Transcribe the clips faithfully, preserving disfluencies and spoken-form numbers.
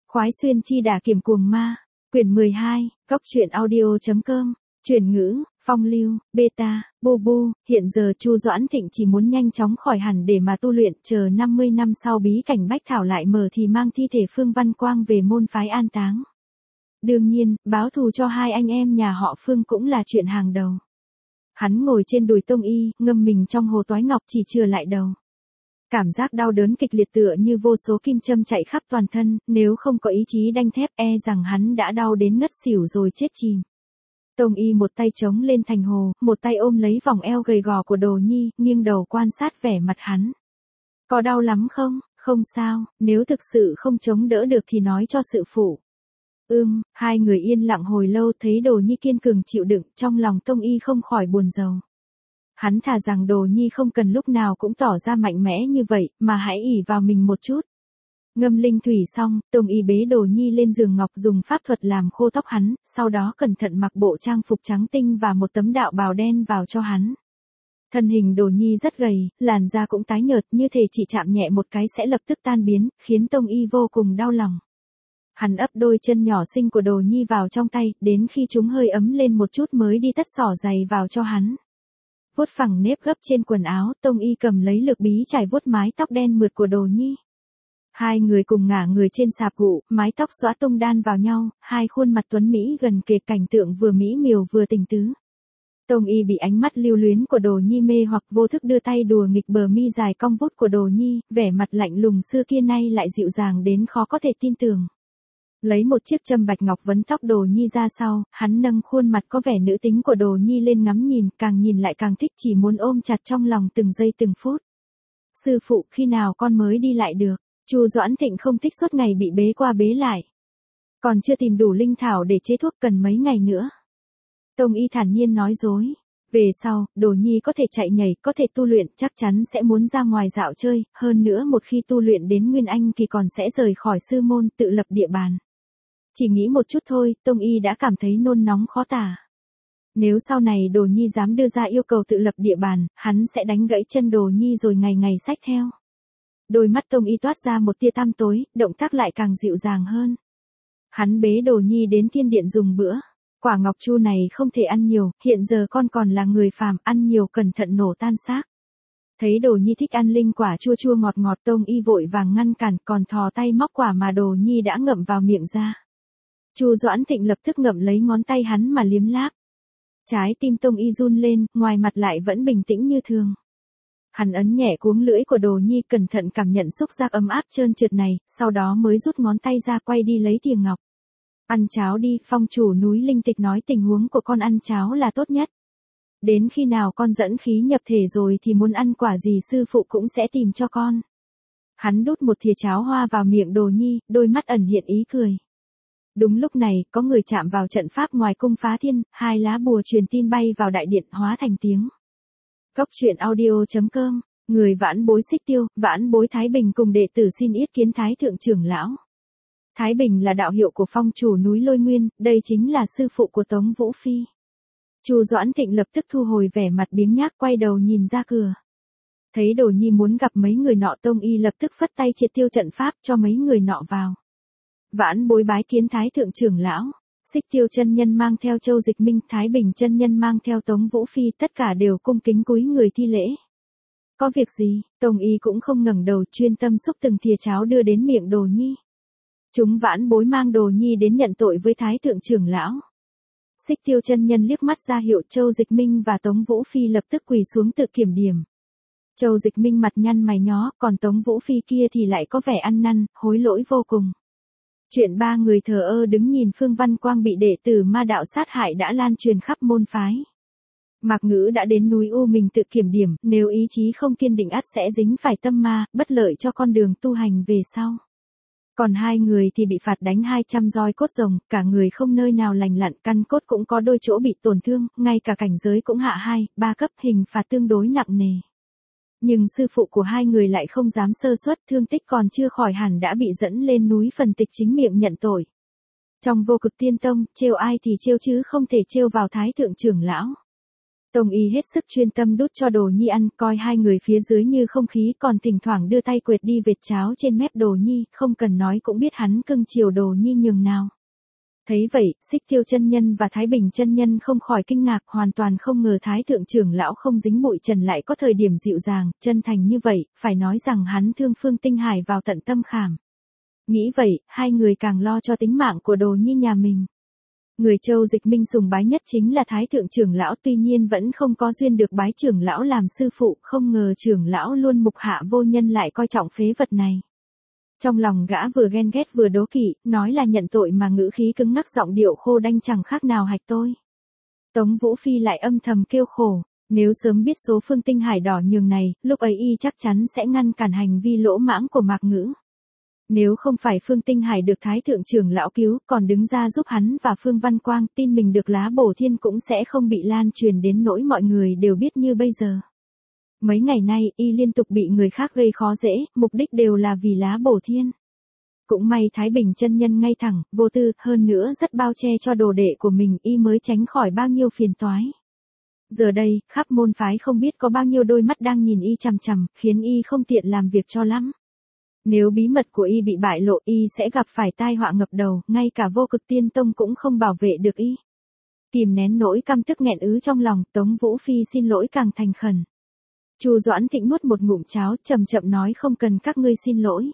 Khoái xuyên chi đả kiểm cuồng ma, quyển mười hai, góc truyện audio.com, chuyển ngữ, phong lưu, beta, bu bu, hiện giờ Chu Doãn Thịnh chỉ muốn nhanh chóng khỏi hẳn để mà tu luyện, chờ năm mươi năm sau bí cảnh Bách Thảo lại mở thì mang thi thể Phương Văn Quang về môn phái an táng. Đương nhiên, báo thù cho hai anh em nhà họ Phương cũng là chuyện hàng đầu. Hắn ngồi trên đùi Tông Y, ngâm mình trong hồ toái ngọc chỉ chừa lại đầu. Cảm giác đau đớn kịch liệt tựa như vô số kim châm chạy khắp toàn thân, nếu không có ý chí đanh thép e rằng hắn đã đau đến ngất xỉu rồi chết chìm. Tông Y một tay chống lên thành hồ, một tay ôm lấy vòng eo gầy gò của Đồ Nhi, nghiêng đầu quan sát vẻ mặt hắn. Có đau lắm không? Không sao, nếu thực sự không chống đỡ được thì nói cho sự phụ. Ưm, hai người yên lặng hồi lâu thấy Đồ Nhi kiên cường chịu đựng, trong lòng Tông Y không khỏi buồn rầu. Hắn thà rằng Đồ Nhi không cần lúc nào cũng tỏ ra mạnh mẽ như vậy, mà hãy ỷ vào mình một chút. Ngâm linh thủy xong, Tông Y bế Đồ Nhi lên giường ngọc dùng pháp thuật làm khô tóc hắn, sau đó cẩn thận mặc bộ trang phục trắng tinh và một tấm đạo bào đen vào cho hắn. Thân hình Đồ Nhi rất gầy, làn da cũng tái nhợt như thể chỉ chạm nhẹ một cái sẽ lập tức tan biến, khiến Tông Y vô cùng đau lòng. Hắn ấp đôi chân nhỏ xinh của Đồ Nhi vào trong tay, đến khi chúng hơi ấm lên một chút mới đi tất xỏ giày vào cho hắn. Vuốt phẳng nếp gấp trên quần áo, Tông Y cầm lấy lược bí chải vuốt mái tóc đen mượt của Đồ Nhi. Hai người cùng ngả người trên sạp gụ, mái tóc xõa tung đan vào nhau, hai khuôn mặt tuấn mỹ gần kề, cảnh tượng vừa mỹ miều vừa tình tứ. Tông Y bị ánh mắt lưu luyến của Đồ Nhi mê hoặc, vô thức đưa tay đùa nghịch bờ mi dài cong vút của Đồ Nhi, vẻ mặt lạnh lùng xưa kia nay lại dịu dàng đến khó có thể tin tưởng. Lấy một chiếc châm bạch ngọc vấn tóc Đồ Nhi ra sau, hắn nâng khuôn mặt có vẻ nữ tính của Đồ Nhi lên ngắm nhìn, càng nhìn lại càng thích, chỉ muốn ôm chặt trong lòng từng giây từng phút. Sư phụ, khi nào con mới đi lại được? Chu Doãn Thịnh không thích suốt ngày bị bế qua bế lại. Còn chưa tìm đủ linh thảo để chế thuốc, cần mấy ngày nữa. Tông Y thản nhiên nói dối. Về sau, Đồ Nhi có thể chạy nhảy, có thể tu luyện, chắc chắn sẽ muốn ra ngoài dạo chơi, hơn nữa một khi tu luyện đến Nguyên Anh kỳ còn sẽ rời khỏi sư môn, tự lập địa bàn. Chỉ nghĩ một chút thôi, Tông Y đã cảm thấy nôn nóng khó tả. Nếu sau này Đồ Nhi dám đưa ra yêu cầu tự lập địa bàn, hắn sẽ đánh gãy chân Đồ Nhi rồi ngày ngày xách theo. Đôi mắt Tông Y toát ra một tia tăm tối, động tác lại càng dịu dàng hơn. Hắn bế Đồ Nhi đến thiên điện dùng bữa. Quả ngọc chu này không thể ăn nhiều, hiện giờ con còn là người phàm, ăn nhiều cẩn thận nổ tan xác. Thấy Đồ Nhi thích ăn linh quả chua chua ngọt ngọt, Tông Y vội vàng ngăn cản, còn thò tay móc quả mà Đồ Nhi đã ngậm vào miệng ra. Chu Doãn Thịnh lập tức ngậm lấy ngón tay hắn mà liếm láp. Trái tim Tông Y run lên, ngoài mặt lại vẫn bình tĩnh như thường. Hắn ấn nhẹ cuống lưỡi của Đồ Nhi, cẩn thận cảm nhận xúc giác ấm áp trơn trượt này, sau đó mới rút ngón tay ra quay đi lấy thìa ngọc. Ăn cháo đi, phong chủ núi Linh Tịch nói tình huống của con ăn cháo là tốt nhất. Đến khi nào con dẫn khí nhập thể rồi thì muốn ăn quả gì sư phụ cũng sẽ tìm cho con. Hắn đút một thìa cháo hoa vào miệng Đồ Nhi, đôi mắt ẩn hiện ý cười. Đúng lúc này, có người chạm vào trận pháp ngoài cung phá thiên, hai lá bùa truyền tin bay vào đại điện hóa thành tiếng. Góc truyện audio.com, người vãn bối Xích Tiêu, vãn bối Thái Bình cùng đệ tử xin yết kiến Thái Thượng trưởng lão. Thái Bình là đạo hiệu của phong chủ núi Lôi Nguyên, đây chính là sư phụ của Tống Vũ Phi. Chu Doãn Thịnh lập tức thu hồi vẻ mặt biếng nhác, quay đầu nhìn ra cửa. Thấy Đồ Nhi muốn gặp mấy người nọ, Tông Y lập tức phất tay triệt tiêu trận pháp cho mấy người nọ vào. Vãn bối bái kiến Thái Thượng trưởng lão. Xích Tiêu chân nhân mang theo Châu Dịch Minh, Thái Bình chân nhân mang theo Tống Vũ Phi, tất cả đều cung kính cúi người thi lễ. Có việc gì? Tông Y cũng không ngẩng đầu, chuyên tâm xúc từng thìa cháo đưa đến miệng Đồ Nhi. Chúng vãn bối mang Đồ Nhi đến nhận tội với Thái Thượng trưởng lão. Xích Tiêu chân nhân liếc mắt ra hiệu, Châu Dịch Minh và Tống Vũ Phi lập tức quỳ xuống tự kiểm điểm. Châu Dịch Minh mặt nhăn mày nhó, còn Tống Vũ Phi kia thì lại có vẻ ăn năn, hối lỗi vô cùng. Chuyện ba người thờ ơ đứng nhìn Phương Văn Quang bị đệ tử ma đạo sát hại đã lan truyền khắp môn phái. Mạc Ngữ đã đến núi U mình tự kiểm điểm, nếu ý chí không kiên định ắt sẽ dính phải tâm ma, bất lợi cho con đường tu hành về sau. Còn hai người thì bị phạt đánh hai trăm roi cốt rồng, cả người không nơi nào lành lặn, căn cốt cũng có đôi chỗ bị tổn thương, ngay cả cảnh giới cũng hạ hai, ba cấp, hình phạt tương đối nặng nề. Nhưng sư phụ của hai người lại không dám sơ suất, thương tích còn chưa khỏi hẳn đã bị dẫn lên núi Phần Tịch chính miệng nhận tội. Trong Vô Cực Tiên Tông, trêu ai thì trêu chứ không thể trêu vào Thái Thượng trưởng lão. Tông y hết sức chuyên tâm đút cho Đồ Nhi ăn, coi hai người phía dưới như không khí, còn thỉnh thoảng đưa tay quệt đi vệt cháo trên mép Đồ Nhi, không cần nói cũng biết hắn cưng chiều Đồ Nhi nhường nào. Thấy vậy, Xích Tiêu chân nhân và Thái Bình chân nhân không khỏi kinh ngạc, hoàn toàn không ngờ Thái thượng trưởng lão không dính bụi trần lại có thời điểm dịu dàng, chân thành như vậy, phải nói rằng hắn thương Phương Tinh Hải vào tận tâm khảm. Nghĩ vậy, hai người càng lo cho tính mạng của Đồ Nhi nhà mình. Người Châu Dịch Minh sùng bái nhất chính là Thái thượng trưởng lão, tuy nhiên vẫn không có duyên được bái trưởng lão làm sư phụ, không ngờ trưởng lão luôn mục hạ vô nhân lại coi trọng phế vật này. Trong lòng gã vừa ghen ghét vừa đố kỵ, nói là nhận tội mà ngữ khí cứng ngắc, giọng điệu khô đanh chẳng khác nào hạch tôi. Tống Vũ Phi lại âm thầm kêu khổ, nếu sớm biết số Phương Tinh Hải đỏ nhường này, lúc ấy y chắc chắn sẽ ngăn cản hành vi lỗ mãng của Mạc Ngữ. Nếu không phải Phương Tinh Hải được Thái thượng trưởng lão cứu, còn đứng ra giúp hắn và Phương Văn Quang, tin mình được lá bổ thiên cũng sẽ không bị lan truyền đến nỗi mọi người đều biết như bây giờ. Mấy ngày nay, y liên tục bị người khác gây khó dễ, mục đích đều là vì lá bổ thiên. Cũng may Thái Bình chân nhân ngay thẳng, vô tư, hơn nữa rất bao che cho đồ đệ của mình, y mới tránh khỏi bao nhiêu phiền toái. Giờ đây, khắp môn phái không biết có bao nhiêu đôi mắt đang nhìn y chằm chằm, khiến y không tiện làm việc cho lắm. Nếu bí mật của y bị bại lộ, y sẽ gặp phải tai họa ngập đầu, ngay cả Vô Cực Tiên Tông cũng không bảo vệ được y. Kìm nén nỗi căm tức nghẹn ứ trong lòng, Tống Vũ Phi xin lỗi càng thành khẩn. Chu Doãn Thịnh nuốt một ngụm cháo, chậm chậm nói, không cần các ngươi xin lỗi.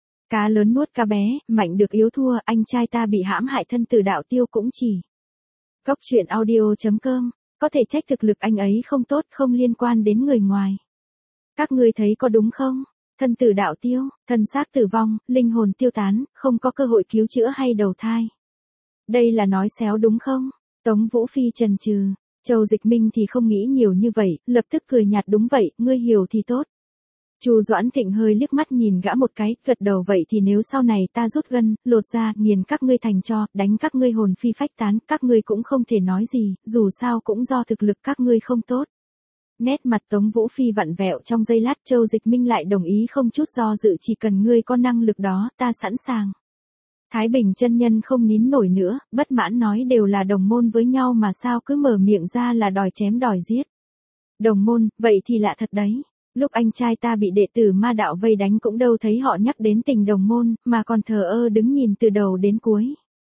Cá lớn nuốt cá bé, mạnh được yếu thua, anh trai ta bị hãm hại, thân tử đạo tiêu cũng chỉ. Cốc truyện audio chấm com, có thể trách thực lực anh ấy không tốt, không liên quan đến người ngoài. Các ngươi thấy có đúng không? Thân tử đạo tiêu, thân xác tử vong, linh hồn tiêu tán, không có cơ hội cứu chữa hay đầu thai. Đây là nói xéo đúng không? Tống Vũ Phi chần chừ. Châu Dịch Minh thì không nghĩ nhiều như vậy, lập tức cười nhạt, đúng vậy, ngươi hiểu thì tốt. Chu Doãn Thịnh hơi liếc mắt nhìn gã một cái, gật đầu, vậy thì nếu sau này ta rút gân, lột ra, nghiền các ngươi thành tro, đánh các ngươi hồn phi phách tán, các ngươi cũng không thể nói gì, dù sao cũng do thực lực các ngươi không tốt. Nét mặt Tống Vũ Phi vặn vẹo, trong giây lát Châu Dịch Minh lại đồng ý không chút do dự, chỉ cần ngươi có năng lực đó, ta sẵn sàng. Thái Bình chân nhân không nín nổi nữa, bất mãn nói, đều là đồng môn với nhau mà sao cứ mở miệng ra là đòi chém đòi giết. Đồng môn, vậy thì lạ thật đấy. Lúc anh trai ta bị đệ tử ma đạo vây đánh cũng đâu thấy họ nhắc đến tình đồng môn, mà còn thờ ơ đứng nhìn từ đầu đến cuối.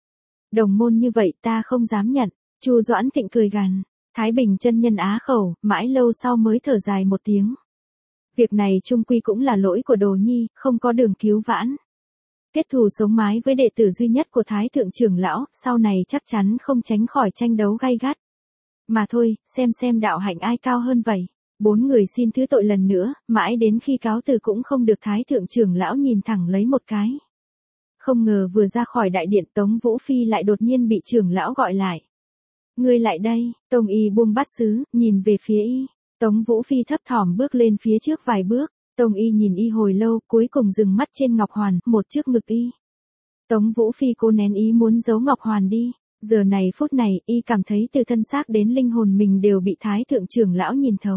Đồng môn như vậy ta không dám nhận. Chu Doãn Thịnh cười gằn. Thái Bình chân nhân á khẩu, mãi lâu sau mới thở dài một tiếng. Việc này chung quy cũng là lỗi của Đồ Nhi, không có đường cứu vãn. Kết thù sống mái với đệ tử duy nhất của Thái thượng trưởng lão, sau này chắc chắn không tránh khỏi tranh đấu gay gắt. Mà thôi, xem xem đạo hạnh ai cao hơn vậy. Bốn người xin thứ tội lần nữa, mãi đến khi cáo từ cũng không được Thái thượng trưởng lão nhìn thẳng lấy một cái. Không ngờ vừa ra khỏi đại điện, Tống Vũ Phi lại đột nhiên bị trưởng lão gọi lại. Ngươi lại đây. Tông y buông bát sứ, nhìn về phía y. Tống Vũ Phi thấp thỏm bước lên phía trước vài bước. Tông y nhìn y hồi lâu, cuối cùng dừng mắt trên ngọc hoàn, một trước ngực y. Tống Vũ Phi cố nén ý muốn giấu ngọc hoàn đi. Giờ này phút này, y cảm thấy từ thân xác đến linh hồn mình đều bị Thái thượng trưởng lão nhìn thấu.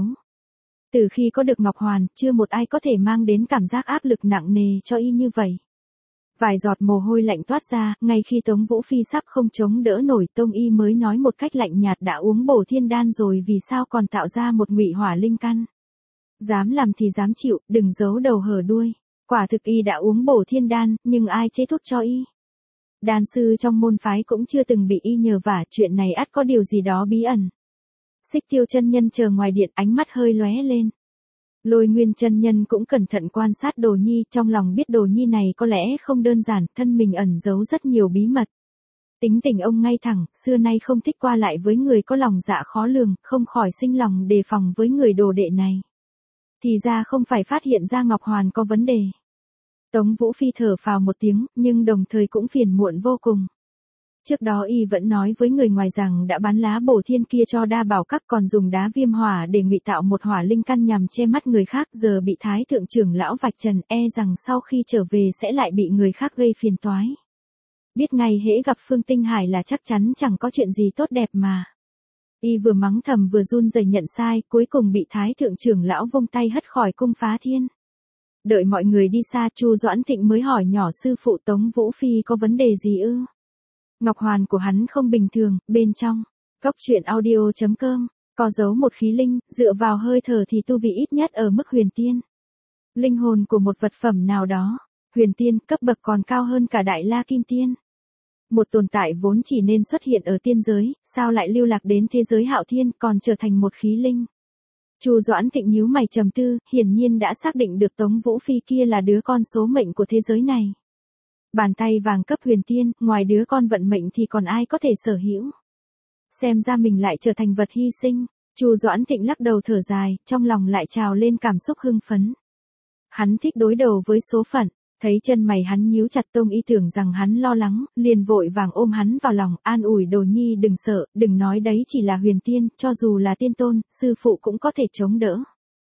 Từ khi có được ngọc hoàn, chưa một ai có thể mang đến cảm giác áp lực nặng nề cho y như vậy. Vài giọt mồ hôi lạnh toát ra, ngay khi Tống Vũ Phi sắp không chống đỡ nổi, Tông y mới nói một cách lạnh nhạt, đã uống bổ thiên đan rồi vì sao còn tạo ra một ngụy hỏa linh căn. Dám làm thì dám chịu, đừng giấu đầu hở đuôi. Quả thực y đã uống bổ thiên đan, nhưng ai chế thuốc cho y? Đan sư trong môn phái cũng chưa từng bị y nhờ vả, chuyện này ắt có điều gì đó bí ẩn. Xích Tiêu chân nhân chờ ngoài điện, ánh mắt hơi lóe lên. Lôi Nguyên chân nhân cũng cẩn thận quan sát Đồ Nhi, trong lòng biết Đồ Nhi này có lẽ không đơn giản, thân mình ẩn giấu rất nhiều bí mật. Tính tình ông ngay thẳng, xưa nay không thích qua lại với người có lòng dạ khó lường, không khỏi sinh lòng đề phòng với người đồ đệ này. Thì ra không phải phát hiện ra ngọc hoàn có vấn đề. Tống Vũ Phi thở phào một tiếng, nhưng đồng thời cũng phiền muộn vô cùng. Trước đó y vẫn nói với người ngoài rằng đã bán lá bổ thiên kia cho Đa Bảo Các, còn dùng đá viêm hỏa để ngụy tạo một hỏa linh căn nhằm che mắt người khác, giờ bị Thái thượng trưởng lão vạch trần, e rằng sau khi trở về sẽ lại bị người khác gây phiền toái. Biết ngay hễ gặp Phương Tinh Hải là chắc chắn chẳng có chuyện gì tốt đẹp mà. Y vừa mắng thầm vừa run rẩy nhận sai, cuối cùng bị Thái thượng trưởng lão vung tay hất khỏi cung phá thiên. Đợi mọi người đi xa, Chu Doãn Thịnh mới hỏi nhỏ, sư phụ Tống Vũ Phi có vấn đề gì ư? Ngọc hoàn của hắn không bình thường, bên trong. Cốc truyện audio chấm com Có giấu một khí linh, dựa vào hơi thở thì tu vi ít nhất ở mức huyền tiên. Linh hồn của một vật phẩm nào đó, huyền tiên cấp bậc còn cao hơn cả đại la kim tiên. Một tồn tại vốn chỉ nên xuất hiện ở tiên giới, sao lại lưu lạc đến thế giới hạo thiên còn trở thành một khí linh. Chu Doãn Thịnh nhíu mày trầm tư, hiển nhiên đã xác định được Tống Vũ Phi kia là đứa con số mệnh của thế giới này. Bàn tay vàng cấp huyền tiên, ngoài đứa con vận mệnh thì còn ai có thể sở hữu. Xem ra mình lại trở thành vật hy sinh, Chu Doãn Thịnh lắc đầu thở dài, trong lòng lại trào lên cảm xúc hưng phấn. Hắn thích đối đầu với số phận, thấy chân mày hắn nhíu chặt Tông Y tưởng rằng hắn lo lắng, liền vội vàng ôm hắn vào lòng, an ủi Đồ Nhi đừng sợ, đừng nói đấy chỉ là huyền tiên, cho dù là tiên tôn, sư phụ cũng có thể chống đỡ.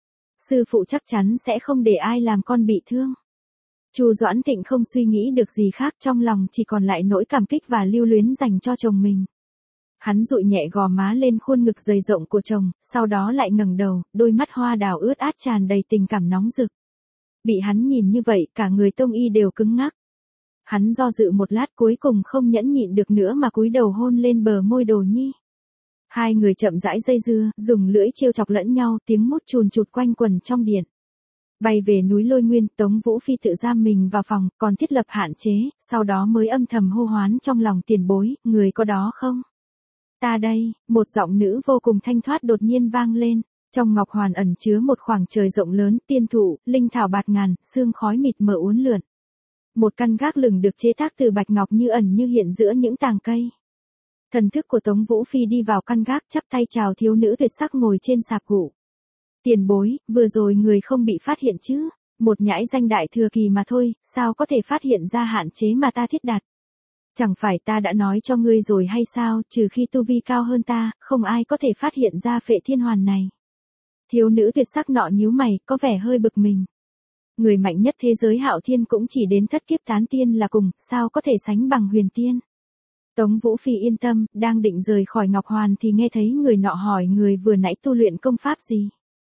Sư phụ chắc chắn sẽ không để ai làm con bị thương. Chu Doãn Thịnh không suy nghĩ được gì khác, trong lòng chỉ còn lại nỗi cảm kích và lưu luyến dành cho chồng mình. Hắn dụi nhẹ gò má lên khuôn ngực dày rộng của chồng, sau đó lại ngẩng đầu, đôi mắt hoa đào ướt át tràn đầy tình cảm nóng rực. Bị hắn nhìn như vậy, cả người Tông Y đều cứng ngắc. Hắn do dự một lát cuối cùng không nhẫn nhịn được nữa mà cúi đầu hôn lên bờ môi Đồ Nhi. Hai người chậm rãi dây dưa, dùng lưỡi trêu chọc lẫn nhau, tiếng mút chùn chụt quanh quần trong điện. Bay về núi Lôi Nguyên, Tống Vũ Phi tự giam mình vào phòng, còn thiết lập hạn chế, sau đó mới âm thầm hô hoán trong lòng tiền bối, người có đó không? Ta đây, một giọng nữ vô cùng thanh thoát đột nhiên vang lên. Trong ngọc hoàn ẩn chứa một khoảng trời rộng lớn, tiên thụ, linh thảo bạt ngàn, sương khói mịt mờ uốn lượn. Một căn gác lửng được chế tác từ bạch ngọc như ẩn như hiện giữa những tàng cây. Thần thức của Tống Vũ Phi đi vào căn gác, chắp tay chào thiếu nữ tuyệt sắc ngồi trên sạp gụ. Tiền bối, vừa rồi người không bị phát hiện chứ? Một nhãi danh đại thừa kỳ mà thôi, sao có thể phát hiện ra hạn chế mà ta thiết đặt? Chẳng phải ta đã nói cho ngươi rồi hay sao, trừ khi tu vi cao hơn ta, không ai có thể phát hiện ra phệ thiên hoàn này. Thiếu nữ tuyệt sắc nọ nhíu mày, có vẻ hơi bực mình. Người mạnh nhất thế giới hạo thiên cũng chỉ đến thất kiếp tán tiên là cùng, sao có thể sánh bằng huyền tiên. Tống Vũ Phi yên tâm, đang định rời khỏi ngọc hoàn thì nghe thấy người nọ hỏi người vừa nãy tu luyện công pháp gì.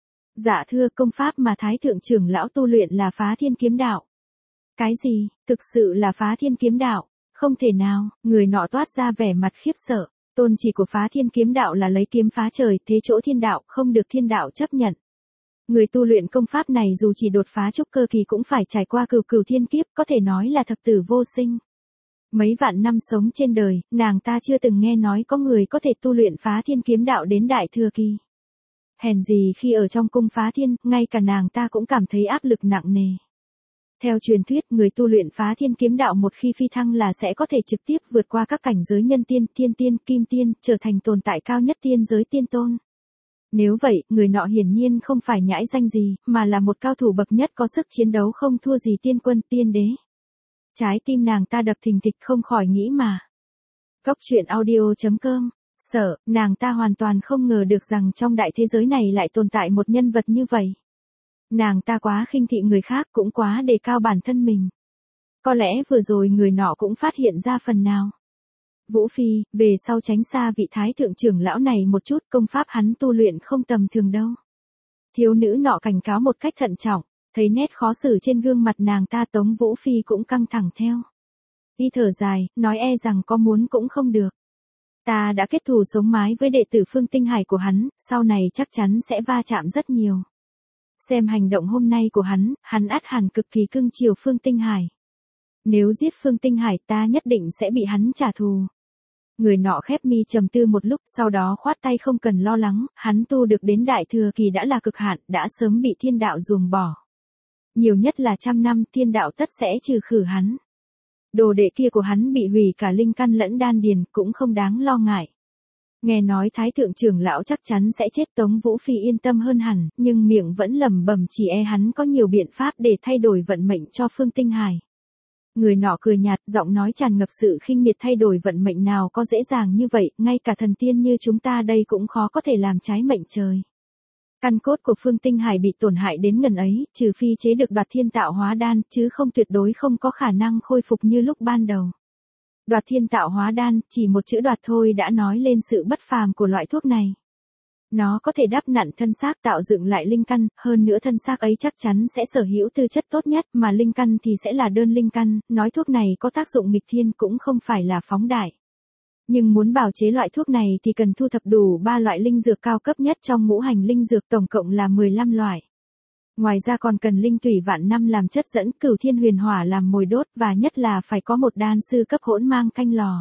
Dạ thưa, công pháp mà Thái Thượng trưởng lão tu luyện là Phá Thiên Kiếm Đạo. Cái gì, thực sự là Phá Thiên Kiếm Đạo? Không thể nào, người nọ toát ra vẻ mặt khiếp sợ. Tôn chỉ của Phá Thiên Kiếm Đạo là lấy kiếm phá trời, thế chỗ thiên đạo, không được thiên đạo chấp nhận. Người tu luyện công pháp này dù chỉ đột phá trúc cơ kỳ cũng phải trải qua cửu cửu thiên kiếp, có thể nói là thập tử vô sinh. Mấy vạn năm sống trên đời, nàng ta chưa từng nghe nói có người có thể tu luyện Phá Thiên Kiếm Đạo đến đại thừa kỳ. Hèn gì khi ở trong cung Phá Thiên, ngay cả nàng ta cũng cảm thấy áp lực nặng nề. Theo truyền thuyết, người tu luyện Phá Thiên Kiếm Đạo một khi phi thăng là sẽ có thể trực tiếp vượt qua các cảnh giới nhân tiên, thiên tiên, kim tiên, trở thành tồn tại cao nhất tiên giới tiên tôn. Nếu vậy, người nọ hiển nhiên không phải nhãi danh gì, mà là một cao thủ bậc nhất có sức chiến đấu không thua gì tiên quân, tiên đế. Trái tim nàng ta đập thình thịch không khỏi nghĩ mà. Cốc truyện audio chấm com. Sợ, nàng ta hoàn toàn không ngờ được rằng trong đại thế giới này lại tồn tại một nhân vật như vậy. Nàng ta quá khinh thị người khác, cũng quá đề cao bản thân mình. Có lẽ vừa rồi người nọ cũng phát hiện ra phần nào. Vũ Phi, về sau tránh xa vị Thái Thượng trưởng lão này một chút, công pháp hắn tu luyện không tầm thường đâu. Thiếu nữ nọ cảnh cáo một cách thận trọng, thấy nét khó xử trên gương mặt nàng ta, Tống Vũ Phi cũng căng thẳng theo. Y thở dài, nói e rằng có muốn cũng không được. Ta đã kết thù sống mái với đệ tử Phương Tinh Hải của hắn, sau này chắc chắn sẽ va chạm rất nhiều. Xem hành động hôm nay của hắn, hắn ắt hẳn cực kỳ cưng chiều Phương Tinh Hải. Nếu giết Phương Tinh Hải ta nhất định sẽ bị hắn trả thù. Người nọ khép mi trầm tư một lúc, sau đó khoát tay không cần lo lắng, hắn tu được đến đại thừa kỳ đã là cực hạn, đã sớm bị thiên đạo ruồng bỏ. Nhiều nhất là trăm năm, thiên đạo tất sẽ trừ khử hắn. Đồ đệ kia của hắn bị hủy cả linh căn lẫn đan điền, cũng không đáng lo ngại. Nghe nói Thái Thượng trưởng lão chắc chắn sẽ chết, Tống Vũ Phi yên tâm hơn hẳn, nhưng miệng vẫn lẩm bẩm chỉ e hắn có nhiều biện pháp để thay đổi vận mệnh cho Phương Tinh Hải. Người nọ cười nhạt, giọng nói tràn ngập sự khinh miệt, thay đổi vận mệnh nào có dễ dàng như vậy, ngay cả thần tiên như chúng ta đây cũng khó có thể làm trái mệnh trời. Căn cốt của Phương Tinh Hải bị tổn hại đến ngần ấy, trừ phi chế được Đoạt Thiên Tạo Hóa Đan, chứ không tuyệt đối không có khả năng khôi phục như lúc ban đầu. Đoạt Thiên Tạo Hóa Đan, chỉ một chữ đoạt thôi đã nói lên sự bất phàm của loại thuốc này. Nó có thể đắp nặn thân xác, tạo dựng lại linh căn, hơn nữa thân xác ấy chắc chắn sẽ sở hữu tư chất tốt nhất, mà linh căn thì sẽ là đơn linh căn, nói thuốc này có tác dụng nghịch thiên cũng không phải là phóng đại. Nhưng muốn bào chế loại thuốc này thì cần thu thập đủ ba loại linh dược cao cấp nhất trong ngũ hành linh dược, tổng cộng là mười lăm loại. Ngoài ra còn cần linh tủy vạn năm làm chất dẫn, cửu thiên huyền hỏa làm mồi đốt, và nhất là phải có một đan sư cấp hỗn mang canh lò.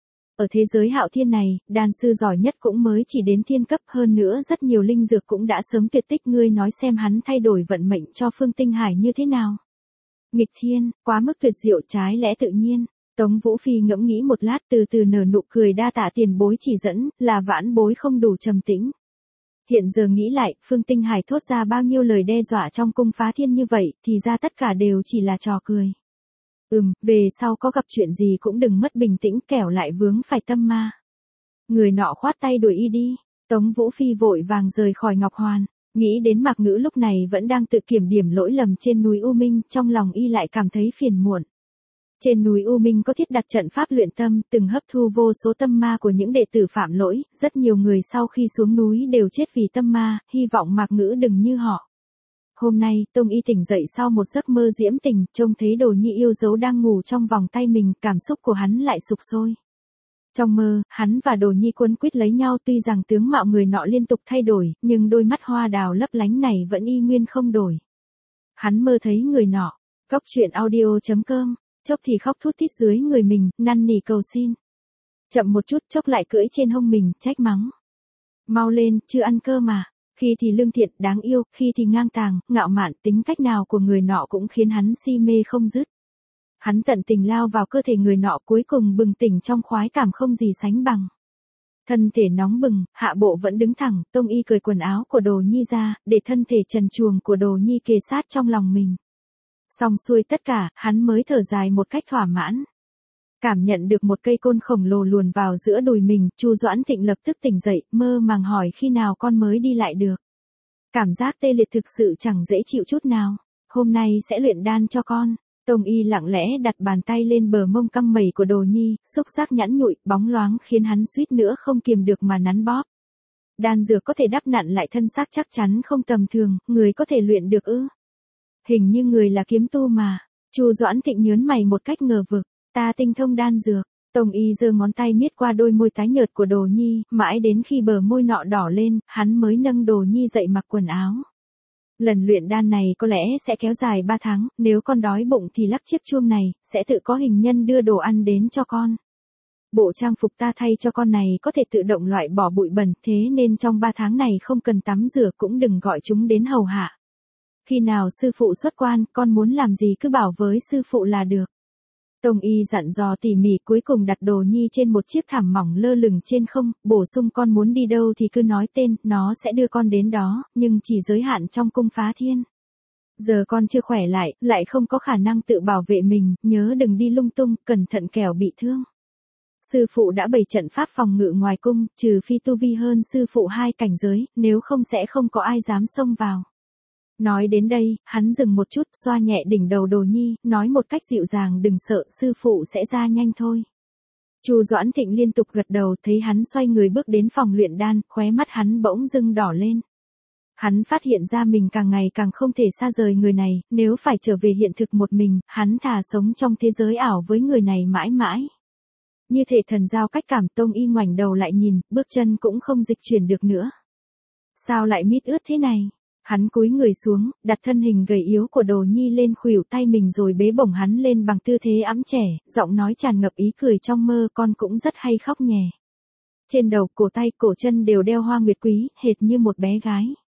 Ở thế giới hạo thiên này, đan sư giỏi nhất cũng mới chỉ đến thiên cấp, hơn nữa rất nhiều linh dược cũng đã sớm tuyệt tích, ngươi nói xem hắn thay đổi vận mệnh cho Phương Tinh Hải như thế nào. Nghịch thiên, quá mức tuyệt diệu, trái lẽ tự nhiên. Tống Vũ Phi ngẫm nghĩ một lát, từ từ nở nụ cười, đa tạ tiền bối chỉ dẫn, là vãn bối không đủ trầm tĩnh. Hiện giờ nghĩ lại, Phương Tinh Hải thốt ra bao nhiêu lời đe dọa trong cung phá thiên như vậy, thì ra tất cả đều chỉ là trò cười. Ừm, về sau có gặp chuyện gì cũng đừng mất bình tĩnh, kẻo lại vướng phải tâm ma. Người nọ khoát tay đuổi y đi. Tống Vũ Phi vội vàng rời khỏi Ngọc Hoàn. Nghĩ đến Mạc Ngữ lúc này vẫn đang tự kiểm điểm lỗi lầm trên núi U Minh, trong lòng y lại cảm thấy phiền muộn. Trên núi U Minh có thiết đặt trận pháp luyện tâm, từng hấp thu vô số tâm ma của những đệ tử phạm lỗi, rất nhiều người sau khi xuống núi đều chết vì tâm ma, hy vọng Mạc Ngữ đừng như họ. Hôm nay, Tông Y tỉnh dậy sau một giấc mơ diễm tình, trông thấy Đồ Nhi yêu dấu đang ngủ trong vòng tay mình, cảm xúc của hắn lại sục sôi. Trong mơ, hắn và Đồ Nhi quấn quýt lấy nhau, tuy rằng tướng mạo người nọ liên tục thay đổi, nhưng đôi mắt hoa đào lấp lánh này vẫn y nguyên không đổi. Hắn mơ thấy người nọ. Cốc truyện audio chấm com, chốc thì khóc thút thít dưới người mình, năn nỉ cầu xin. Chậm một chút, chốc lại cưỡi trên hông mình, trách mắng. Mau lên, chưa ăn cơm mà. Khi thì lương thiện, đáng yêu, khi thì ngang tàng, ngạo mạn, tính cách nào của người nọ cũng khiến hắn si mê không dứt. Hắn tận tình lao vào cơ thể người nọ, cuối cùng bừng tỉnh trong khoái cảm không gì sánh bằng. Thân thể nóng bừng, hạ bộ vẫn đứng thẳng, Tông Y cởi quần áo của Đồ Nhi ra, để thân thể trần truồng của Đồ Nhi kề sát trong lòng mình. Xong xuôi tất cả, hắn mới thở dài một cách thỏa mãn. Cảm nhận được một cây côn khổng lồ luồn vào giữa đùi mình, Chu Doãn Thịnh lập tức tỉnh dậy, mơ màng hỏi khi nào con mới đi lại được. Cảm giác tê liệt thực sự chẳng dễ chịu chút nào. Hôm nay sẽ luyện đan cho con. Tông Y lặng lẽ đặt bàn tay lên bờ mông căng mẩy của Đồ Nhi, xúc giác nhẵn nhụi, bóng loáng khiến hắn suýt nữa không kiềm được mà nắn bóp. Đan dược có thể đắp nặn lại thân xác chắc chắn không tầm thường, người có thể luyện được ư? Hình như người là kiếm tu mà. Chu Doãn Thịnh nhớn mày một cách ngờ vực. Ta tinh thông đan dược. Tông Y giơ ngón tay miết qua đôi môi tái nhợt của Đồ Nhi, mãi đến khi bờ môi nọ đỏ lên, hắn mới nâng Đồ Nhi dậy mặc quần áo. Lần luyện đan này có lẽ sẽ kéo dài ba tháng, nếu con đói bụng thì lắc chiếc chuông này, sẽ tự có hình nhân đưa đồ ăn đến cho con. Bộ trang phục ta thay cho con này có thể tự động loại bỏ bụi bẩn, thế nên trong ba tháng này không cần tắm rửa, cũng đừng gọi chúng đến hầu hạ. Khi nào sư phụ xuất quan, con muốn làm gì cứ bảo với sư phụ là được. Tông Y dặn dò tỉ mỉ, cuối cùng đặt Đồ Nhi trên một chiếc thảm mỏng lơ lửng trên không, bổ sung con muốn đi đâu thì cứ nói tên, nó sẽ đưa con đến đó, nhưng chỉ giới hạn trong cung phá thiên. Giờ con chưa khỏe lại, lại không có khả năng tự bảo vệ mình, nhớ đừng đi lung tung, cẩn thận kẻo bị thương. Sư phụ đã bày trận pháp phòng ngự ngoài cung, trừ phi tu vi hơn sư phụ hai cảnh giới, nếu không sẽ không có ai dám xông vào. Nói đến đây, hắn dừng một chút, xoa nhẹ đỉnh đầu Đồ Nhi, nói một cách dịu dàng, đừng sợ, sư phụ sẽ ra nhanh thôi. Chu Doãn Thịnh liên tục gật đầu, thấy hắn xoay người bước đến phòng luyện đan, khóe mắt hắn bỗng dưng đỏ lên. Hắn phát hiện ra mình càng ngày càng không thể xa rời người này, nếu phải trở về hiện thực một mình, hắn thà sống trong thế giới ảo với người này mãi mãi. Như thể thần giao cách cảm, Tông Y ngoảnh đầu lại nhìn, bước chân cũng không dịch chuyển được nữa. Sao lại mít ướt thế này? Hắn cúi người xuống, đặt thân hình gầy yếu của Đồ Nhi lên khuỷu tay mình rồi bế bổng hắn lên bằng tư thế ẵm trẻ, giọng nói tràn ngập ý cười trong mơ, con cũng rất hay khóc nhè. Trên đầu, cổ tay, cổ chân đều đeo hoa nguyệt quý, hệt như một bé gái.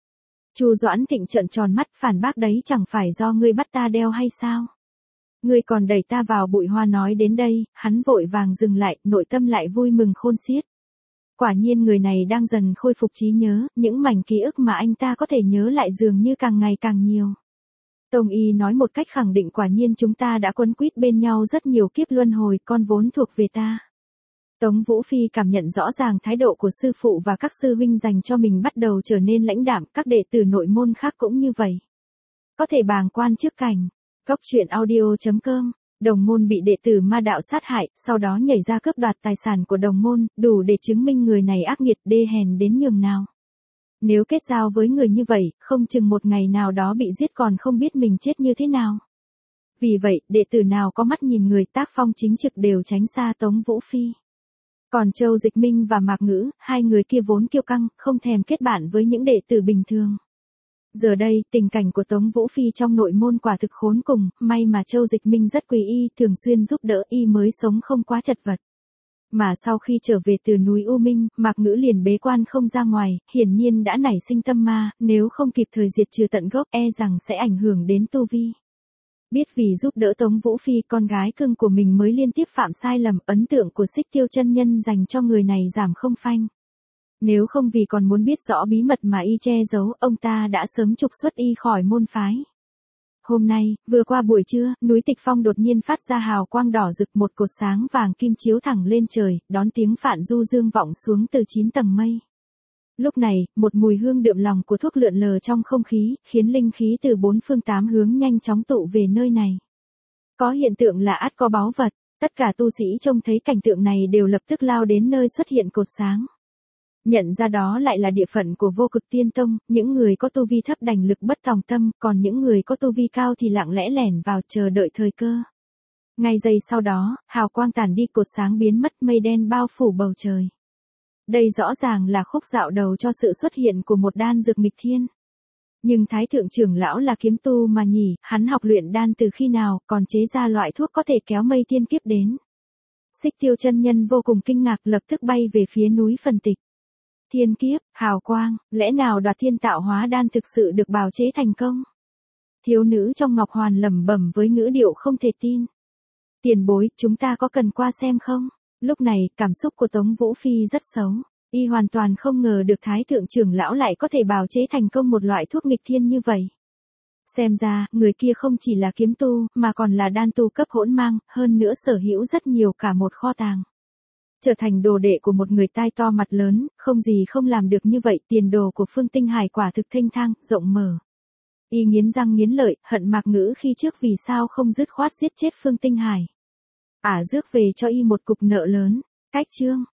Chu Doãn Thịnh trợn tròn mắt, phản bác, đấy chẳng phải do ngươi bắt ta đeo hay sao? Ngươi còn đẩy ta vào bụi hoa. Nói đến đây, hắn vội vàng dừng lại, nội tâm lại vui mừng khôn xiết. Quả nhiên người này đang dần khôi phục trí nhớ, những mảnh ký ức mà anh ta có thể nhớ lại dường như càng ngày càng nhiều. Tông Y nói một cách khẳng định, quả nhiên chúng ta đã quấn quýt bên nhau rất nhiều kiếp luân hồi, con vốn thuộc về ta. Tống Vũ Phi cảm nhận rõ ràng thái độ của sư phụ và các sư huynh dành cho mình bắt đầu trở nên lãnh đạm, các đệ tử nội môn khác cũng như vậy. Có thể bàng quan trước cảnh. Cốc truyện audio chấm com, đồng môn bị đệ tử ma đạo sát hại, sau đó nhảy ra cướp đoạt tài sản của đồng môn, đủ để chứng minh người này ác nghiệt đê hèn đến nhường nào. Nếu kết giao với người như vậy, không chừng một ngày nào đó bị giết còn không biết mình chết như thế nào. Vì vậy, đệ tử nào có mắt nhìn người tác phong chính trực đều tránh xa Tống Vũ Phi. Còn Châu Dịch Minh và Mạc Ngữ, hai người kia vốn kiêu căng, không thèm kết bạn với những đệ tử bình thường. Giờ đây, tình cảnh của Tống Vũ Phi trong nội môn quả thực khốn cùng, may mà Châu Dịch Minh rất quý y, thường xuyên giúp đỡ y mới sống không quá chật vật. Mà sau khi trở về từ núi U Minh, Mạc Ngữ liền bế quan không ra ngoài, hiển nhiên đã nảy sinh tâm ma, nếu không kịp thời diệt trừ tận gốc e rằng sẽ ảnh hưởng đến tu vi. Biết vì giúp đỡ Tống Vũ Phi con gái cưng của mình mới liên tiếp phạm sai lầm, ấn tượng của Xích Tiêu chân nhân dành cho người này giảm không phanh. Nếu không vì còn muốn biết rõ bí mật mà y che giấu, ông ta đã sớm trục xuất y khỏi môn phái. Hôm nay, vừa qua buổi trưa, núi Tịch Phong đột nhiên phát ra hào quang đỏ rực, một cột sáng vàng kim chiếu thẳng lên trời, đón tiếng phạn du dương vọng xuống từ chín tầng mây. Lúc này, một mùi hương đượm lòng của thuốc lượn lờ trong không khí, khiến linh khí từ bốn phương tám hướng nhanh chóng tụ về nơi này. Có hiện tượng là ắt có báu vật, tất cả tu sĩ trông thấy cảnh tượng này đều lập tức lao đến nơi xuất hiện cột sáng. Nhận ra đó lại là địa phận của Vô Cực Tiên Tông, những người có tu vi thấp đành lực bất tòng tâm, còn những người có tu vi cao thì lặng lẽ lẻn vào chờ đợi thời cơ. Ngay giây sau đó, hào quang tàn đi, cột sáng biến mất, mây đen bao phủ bầu trời. Đây rõ ràng là khúc dạo đầu cho sự xuất hiện của một đan dược nghịch thiên. Nhưng Thái Thượng trưởng lão là kiếm tu mà nhỉ, hắn học luyện đan từ khi nào, còn chế ra loại thuốc có thể kéo mây tiên kiếp đến. Xích Tiêu chân nhân vô cùng kinh ngạc, lập tức bay về phía núi Phần Tịch. Thiên kiếp, hào quang, lẽ nào Đoạt Thiên tạo hóa đan thực sự được bào chế thành công? Thiếu nữ trong ngọc hoàn lẩm bẩm với ngữ điệu không thể tin. Tiền bối, chúng ta có cần qua xem không? Lúc này, cảm xúc của Tống Vũ Phi rất xấu. Y hoàn toàn không ngờ được Thái Thượng trưởng lão lại có thể bào chế thành công một loại thuốc nghịch thiên như vậy. Xem ra, người kia không chỉ là kiếm tu, mà còn là đan tu cấp hỗn mang, hơn nữa sở hữu rất nhiều cả một kho tàng. Trở thành đồ đệ của một người tai to mặt lớn, không gì không làm được như vậy, tiền đồ của Phương Tinh Hải quả thực thênh thang, rộng mở. Y nghiến răng nghiến lợi, hận Mạc Ngữ khi trước vì sao không dứt khoát giết chết Phương Tinh Hải. Ả rước về cho y một cục nợ lớn. Cách chương